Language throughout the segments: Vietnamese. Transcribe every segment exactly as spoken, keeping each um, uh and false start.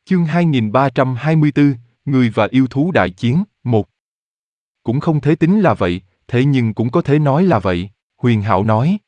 Chương hai nghìn ba trăm hai mươi tư, Người và yêu thú đại chiến, một. Cũng không thể tính là vậy, thế nhưng cũng có thể nói là vậy, Huyền Hạo nói.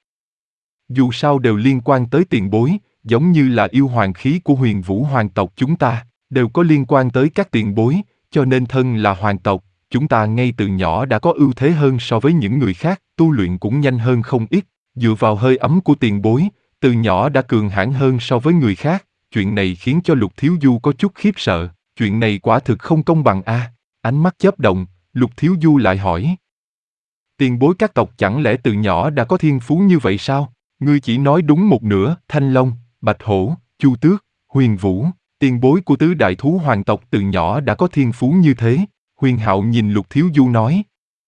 Dù sao đều liên quan tới tiền bối, giống như là yêu hoàng khí của Huyền Vũ hoàng tộc chúng ta, đều có liên quan tới các tiền bối, cho nên thân là hoàng tộc, chúng ta ngay từ nhỏ đã có ưu thế hơn so với những người khác, tu luyện cũng nhanh hơn không ít, dựa vào hơi ấm của tiền bối, từ nhỏ đã cường hãn hơn so với người khác. Chuyện này khiến cho Lục Thiếu Du có chút khiếp sợ, chuyện này quả thực không công bằng a. À. Ánh mắt chớp động, Lục Thiếu Du lại hỏi. Tiền bối các tộc chẳng lẽ từ nhỏ đã có thiên phú như vậy sao? Ngươi chỉ nói đúng một nửa, Thanh Long, Bạch Hổ, Chu Tước, Huyền Vũ, tiền bối của tứ đại thú hoàng tộc từ nhỏ đã có thiên phú như thế. Huyền Hạo nhìn Lục Thiếu Du nói.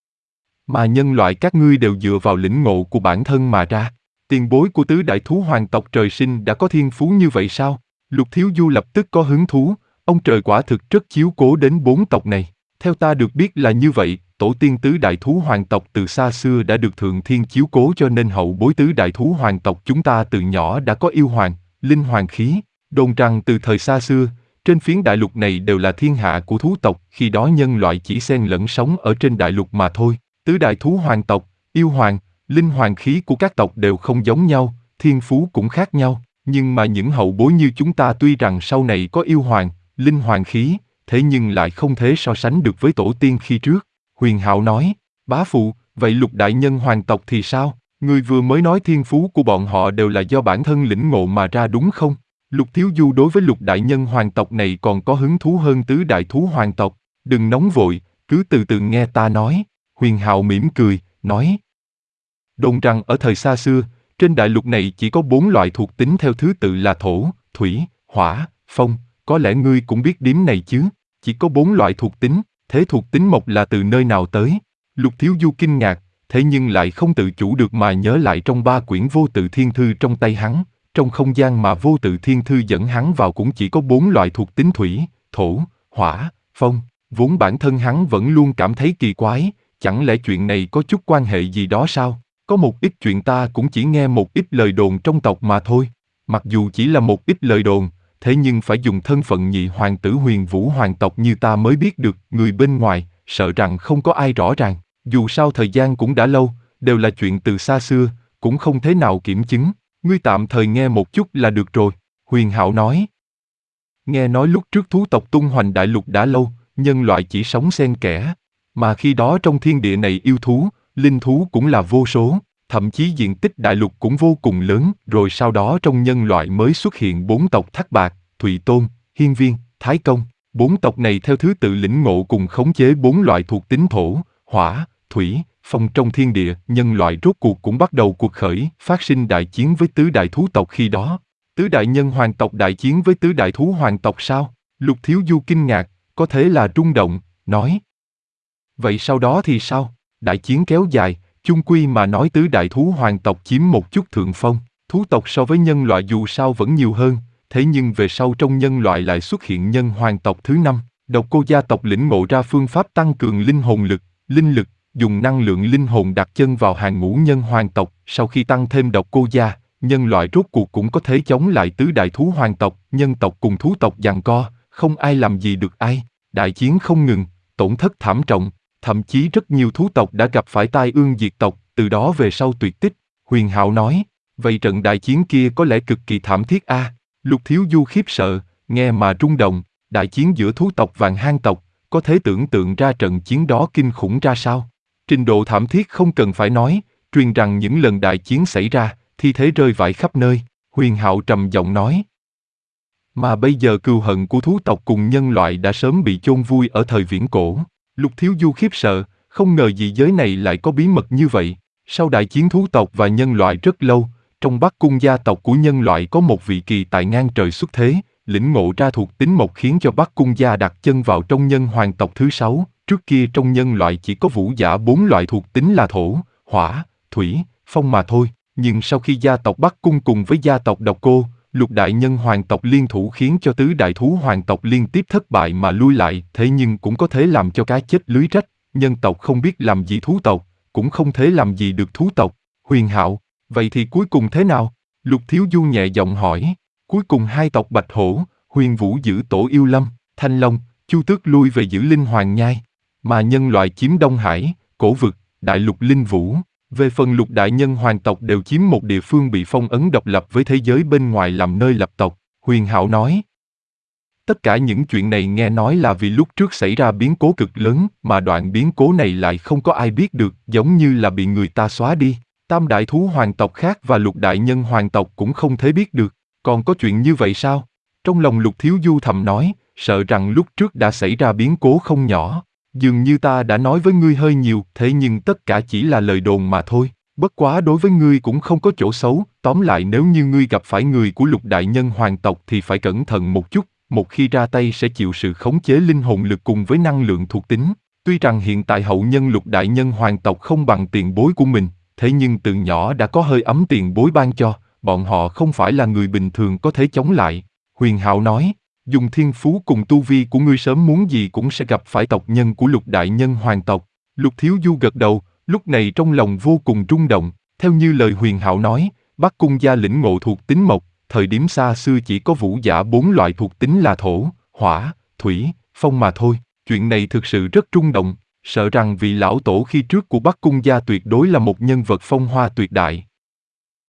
Mà nhân loại các ngươi đều dựa vào lĩnh ngộ của bản thân mà ra. Tiền bối của tứ đại thú hoàng tộc trời sinh đã có thiên phú như vậy sao? Lục Thiếu Du lập tức có hứng thú, ông trời quả thực rất chiếu cố đến bốn tộc này. Theo ta được biết là như vậy, tổ tiên tứ đại thú hoàng tộc từ xa xưa đã được thượng thiên chiếu cố cho nên hậu bối tứ đại thú hoàng tộc chúng ta từ nhỏ đã có yêu hoàng, linh hoàng khí. Đồn rằng từ thời xa xưa, trên phiến đại lục này đều là thiên hạ của thú tộc, khi đó nhân loại chỉ xen lẫn sống ở trên đại lục mà thôi. Tứ đại thú hoàng tộc, yêu hoàng, linh hoàng khí của các tộc đều không giống nhau, thiên phú cũng khác nhau. Nhưng mà những hậu bối như chúng ta tuy rằng sau này có yêu hoàng, linh hoàng khí, thế nhưng lại không thể so sánh được với tổ tiên khi trước. Huyền Hạo nói, bá phụ, vậy Lục đại nhân hoàng tộc thì sao? Người vừa mới nói thiên phú của bọn họ đều là do bản thân lĩnh ngộ mà ra đúng không? Lục Thiếu Du đối với Lục đại nhân hoàng tộc này còn có hứng thú hơn tứ đại thú hoàng tộc. Đừng nóng vội, cứ từ từ nghe ta nói. Huyền Hạo mỉm cười, nói. Đồn rằng ở thời xa xưa, trên đại lục này chỉ có bốn loại thuộc tính theo thứ tự là thổ, thủy, hỏa, phong, có lẽ ngươi cũng biết điểm này chứ, chỉ có bốn loại thuộc tính, thế thuộc tính mộc là từ nơi nào tới? Lục Thiếu Du kinh ngạc, thế nhưng lại không tự chủ được mà nhớ lại trong ba quyển vô tự thiên thư trong tay hắn, trong không gian mà vô tự thiên thư dẫn hắn vào cũng chỉ có bốn loại thuộc tính thủy, thổ, hỏa, phong, vốn bản thân hắn vẫn luôn cảm thấy kỳ quái, chẳng lẽ chuyện này có chút quan hệ gì đó sao? Có một ít chuyện ta cũng chỉ nghe một ít lời đồn trong tộc mà thôi. Mặc dù chỉ là một ít lời đồn, thế nhưng phải dùng thân phận nhị hoàng tử Huyền Vũ hoàng tộc như ta mới biết được, người bên ngoài, sợ rằng không có ai rõ ràng. Dù sao thời gian cũng đã lâu, đều là chuyện từ xa xưa, cũng không thế nào kiểm chứng. Ngươi tạm thời nghe một chút là được rồi, Huyền Hạo nói. Nghe nói lúc trước thú tộc tung hoành đại lục đã lâu, nhân loại chỉ sống xen kẽ. Mà khi đó trong thiên địa này yêu thú, linh thú cũng là vô số, thậm chí diện tích đại lục cũng vô cùng lớn, rồi sau đó trong nhân loại mới xuất hiện bốn tộc Thác Bạc, Thụy Tôn, Hiên Viên, Thái Công. Bốn tộc này theo thứ tự lĩnh ngộ cùng khống chế bốn loại thuộc tính thổ, hỏa, thủy, phong trong thiên địa. Nhân loại rốt cuộc cũng bắt đầu cuộc khởi, phát sinh đại chiến với tứ đại thú tộc khi đó. Tứ đại nhân hoàng tộc đại chiến với tứ đại thú hoàng tộc sao? Lục Thiếu Du kinh ngạc, có thể là rung động, nói. Vậy sau đó thì sao? Đại chiến kéo dài, chung quy mà nói tứ đại thú hoàng tộc chiếm một chút thượng phong. Thú tộc so với nhân loại dù sao vẫn nhiều hơn, thế nhưng về sau trong nhân loại lại xuất hiện nhân hoàng tộc thứ năm. Độc Cô gia tộc lĩnh ngộ ra phương pháp tăng cường linh hồn lực, linh lực, dùng năng lượng linh hồn đặt chân vào hàng ngũ nhân hoàng tộc. Sau khi tăng thêm Độc Cô gia, nhân loại rốt cuộc cũng có thể chống lại tứ đại thú hoàng tộc. Nhân tộc cùng thú tộc giằng co, không ai làm gì được ai. Đại chiến không ngừng, tổn thất thảm trọng. Thậm chí rất nhiều thú tộc đã gặp phải tai ương diệt tộc, từ đó về sau tuyệt tích. Huyền Hạo nói, vậy trận đại chiến kia có lẽ cực kỳ thảm thiết a. À? Lục Thiếu Du khiếp sợ, nghe mà rung động. Đại chiến giữa thú tộc và hang tộc, có thể tưởng tượng ra trận chiến đó kinh khủng ra sao. Trình độ thảm thiết không cần phải nói, truyền rằng những lần đại chiến xảy ra, thi thể rơi vãi khắp nơi. Huyền Hạo trầm giọng nói. Mà bây giờ cừu hận của thú tộc cùng nhân loại đã sớm bị chôn vùi ở thời viễn cổ. Lục Thiếu Du khiếp sợ, không ngờ dị giới này lại có bí mật như vậy. Sau đại chiến thú tộc và nhân loại rất lâu, trong Bắc Cung gia tộc của nhân loại có một vị kỳ tài ngang trời xuất thế, lĩnh ngộ ra thuộc tính mộc khiến cho Bắc Cung gia đặt chân vào trong nhân hoàng tộc thứ sáu. Trước kia trong nhân loại chỉ có vũ giả bốn loại thuộc tính là thổ, hỏa, thủy, phong mà thôi. Nhưng sau khi gia tộc Bắc Cung cùng với gia tộc Độc Cô, Lục đại nhân hoàng tộc liên thủ khiến cho tứ đại thú hoàng tộc liên tiếp thất bại mà lui lại, thế nhưng cũng có thể làm cho cá chết lưới rách. Nhân tộc không biết làm gì thú tộc, cũng không thể làm gì được thú tộc. Huyền Hạo, vậy thì cuối cùng thế nào? Lục Thiếu Du nhẹ giọng hỏi. Cuối cùng hai tộc Bạch Hổ, Huyền Vũ giữ Tổ Yêu Lâm, Thanh Long, Chu Tước lui về giữ Linh Hoàng Nhai, mà nhân loại chiếm Đông Hải, Cổ Vực, Đại Lục Linh Vũ. Về phần lục đại nhân hoàng tộc đều chiếm một địa phương bị phong ấn độc lập với thế giới bên ngoài làm nơi lập tộc, Huyền Hạo nói. Tất cả những chuyện này nghe nói là vì lúc trước xảy ra biến cố cực lớn, mà đoạn biến cố này lại không có ai biết được, giống như là bị người ta xóa đi. Tam đại thú hoàng tộc khác và lục đại nhân hoàng tộc cũng không thể biết được. Còn có chuyện như vậy sao? Trong lòng Lục Thiếu Du thầm nói, sợ rằng lúc trước đã xảy ra biến cố không nhỏ. Dường như ta đã nói với ngươi hơi nhiều, thế nhưng tất cả chỉ là lời đồn mà thôi. Bất quá đối với ngươi cũng không có chỗ xấu, tóm lại nếu như ngươi gặp phải người của lục đại nhân hoàng tộc thì phải cẩn thận một chút, một khi ra tay sẽ chịu sự khống chế linh hồn lực cùng với năng lượng thuộc tính. Tuy rằng hiện tại hậu nhân lục đại nhân hoàng tộc không bằng tiền bối của mình, thế nhưng từ nhỏ đã có hơi ấm tiền bối ban cho, bọn họ không phải là người bình thường có thể chống lại. Huyền Hạo nói, dùng thiên phú cùng tu vi của ngươi sớm muốn gì cũng sẽ gặp phải tộc nhân của lục đại nhân hoàng tộc. Lục Thiếu Du gật đầu, lúc này trong lòng vô cùng rung động, theo như lời Huyền Hạo nói, Bắc Cung gia lĩnh ngộ thuộc tính mộc, thời điểm xa xưa chỉ có vũ giả bốn loại thuộc tính là thổ, hỏa, thủy, phong mà thôi. Chuyện này thực sự rất rung động, sợ rằng vị lão tổ khi trước của Bắc Cung gia tuyệt đối là một nhân vật phong hoa tuyệt đại.